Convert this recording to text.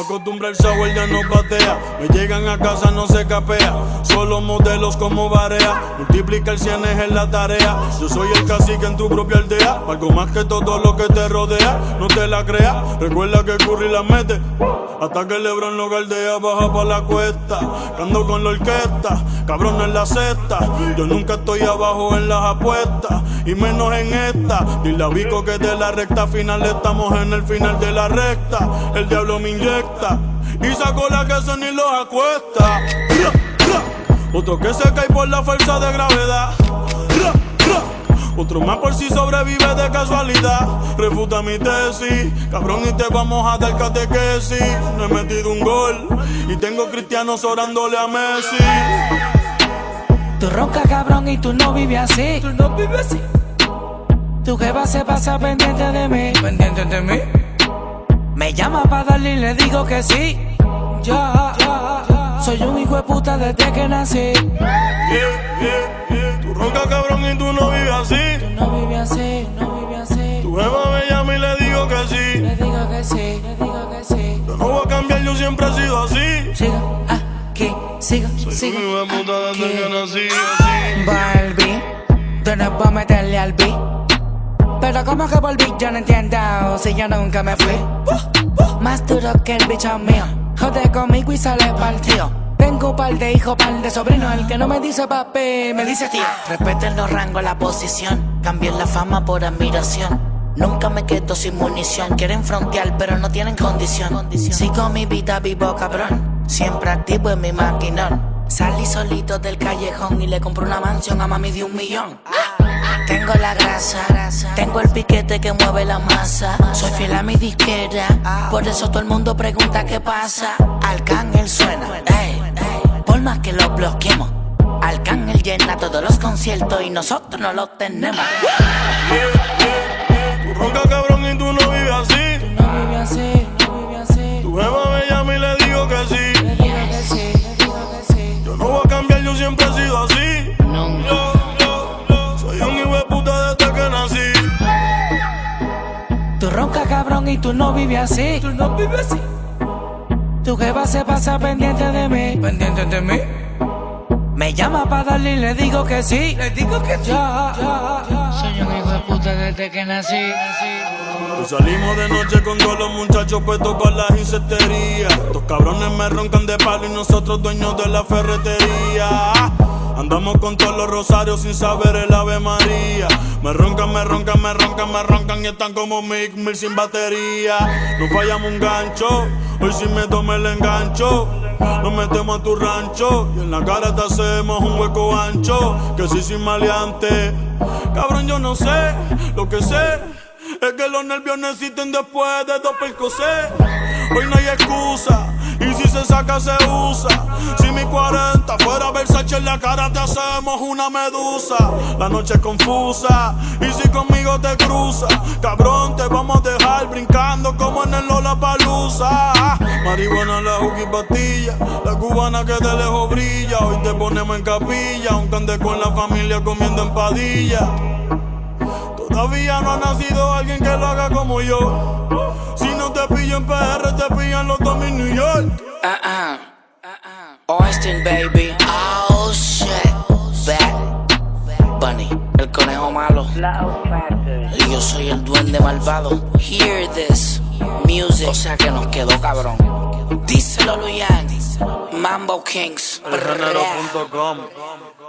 acostumbra el sour, ya no patea. Me llegan a casa, no se capea. Solo modelos como Barea. Multiplica el 100 en la tarea. Yo soy el cacique en tu propia aldea. Algo más que todo lo que te rodea. No te la creas, recuerda que Curry la mete. Hasta que LeBron lo galdea, baja pa' la cuesta. Ando con la orquesta, cabrón en la cesta. Yo nunca estoy abajo en las apuestas, y menos en esta. Dile a Vico que de la recta final estamos en el final de la recta. El diablo me inyecta y sacó la que se ni los acuesta. Otro que se cae por la fuerza de gravedad. Otro más por si sobrevive de casualidad. Refuta mi tesis, cabrón, y te vamos a dar catequesis. No he metido un gol y tengo cristianos orándole a Messi. Tú roncas, cabrón, y tú no vives así. Tú no vives así. Tu jeva se pasa pendiente de mí. ¿Pendiente de mí? Me llama pa' darle y le digo que sí. Yo soy un hijo de puta desde que nací. Tú roncas, cabrón, y tú no vives así. Tú no vives así, no vives así. Tu jeva me llama y le digo que sí. Le digo que sí, le digo que sí. Yo no voy a cambiar, yo siempre he sido así. Siga aquí, siga, Soy un hijo de puta desde que nací, así. Barbie, tú no puedes meterle al beat. Pero como que volví, yo no entiendo si yo nunca me fui. Más duro que el bicho mío. Jode conmigo y sale partido. Tengo un par de hijos, par de sobrinos. El que no me dice papi, me dice tío. Respeten los rangos, la posición. Cambien la fama por admiración. Nunca me quedo sin munición. Quieren frontear, pero no tienen condición. Sigo mi vida vivo, cabrón. Siempre activo en mi maquinón. Salí solito del callejón y le compré una mansión a mami de 1 millón. Tengo la grasa, tengo el piquete que mueve la masa. Soy fiel a mi disquera, por eso todo el mundo pregunta qué pasa. Arcángel suena, por más que lo bloqueemos. Arcángel llena todos los conciertos y nosotros no los tenemos. Tú roncas, cabrón, y tú no vives así. Tú no vives así, no vives así. Tu jeva me llama y le digo que sí. Le digo que sí, le digo que sí. Yo no voy a cambiar, yo siempre he sido así. Soy un hijo de puta desde que nací. Tú roncas, cabrón, y tú no vives así. Tú no vives así. Tu jeva se pasa pendiente de mí. ¿Pendiente de mí? Me llama pa' darle y le digo que sí. Le digo que sí. Soy un hijo de puta desde que nací. Pues salimos de noche con todos los muchachos puestos para las insecterías. Estos cabrones me roncan de palo y nosotros dueños de la ferretería. Andamos con todos los rosarios sin saber el Ave María. Me roncan, me roncan, me roncan, me roncan y están como Mick Mill sin batería. No fallamos un gancho, hoy si me tomo el engancho. Nos metemos a tu rancho y en la cara te hacemos un hueco ancho. Que sí, sin maleante. Cabrón, yo no sé, lo que sé es que los nervios no existen después de 2 Percocet. Hoy no hay excusa, y si se saca se usa. Si mi 40 fuera Versace en la cara te hacemos una medusa. La noche es confusa, y si conmigo te cruza, cabrón, te vamos a dejar brincando como en el Lollapalooza. Marihuana, la juca y pastilla, la cubana que de lejos brilla. Hoy te ponemos en capilla, aunque ande con la familia comiendo empadilla. Todavía no ha nacido alguien que lo haga como yo. Si no te pillo en PR, te pillan los dos en New York. Austin, baby. Oh, shit. Bad Bunny, el conejo malo. Y yo soy el duende malvado. Hear this music. O sea que nos quedó cabrón. Díselo, Luyan. Mambo Kings. Elgenero.com